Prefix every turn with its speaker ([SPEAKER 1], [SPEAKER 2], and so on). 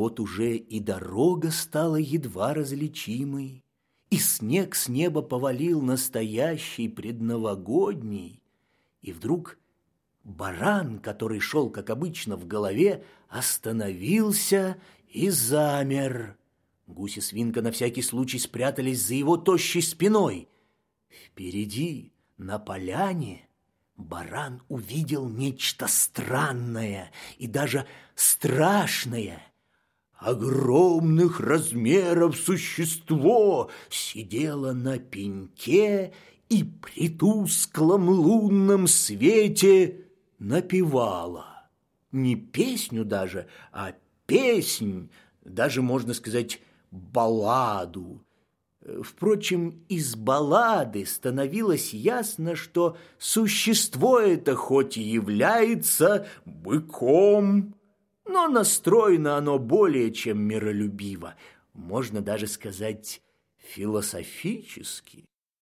[SPEAKER 1] вот уже и дорога стала едва различимой, и снег с неба повалил настоящий предновогодний, и вдруг баран, который шел, как обычно, в голове, остановился и замер. Гусь и свинка на всякий случай спрятались за его тощей спиной. Впереди, на поляне, баран увидел нечто странное и даже страшное. Огромных размеров существо сидело на пеньке и при тусклом лунном свете напевало. Не песню даже, а песнь, даже, можно сказать, балладу. Впрочем, из баллады становилось ясно, что существо это хоть и является быком, но настроено оно более чем миролюбиво, можно даже сказать философически.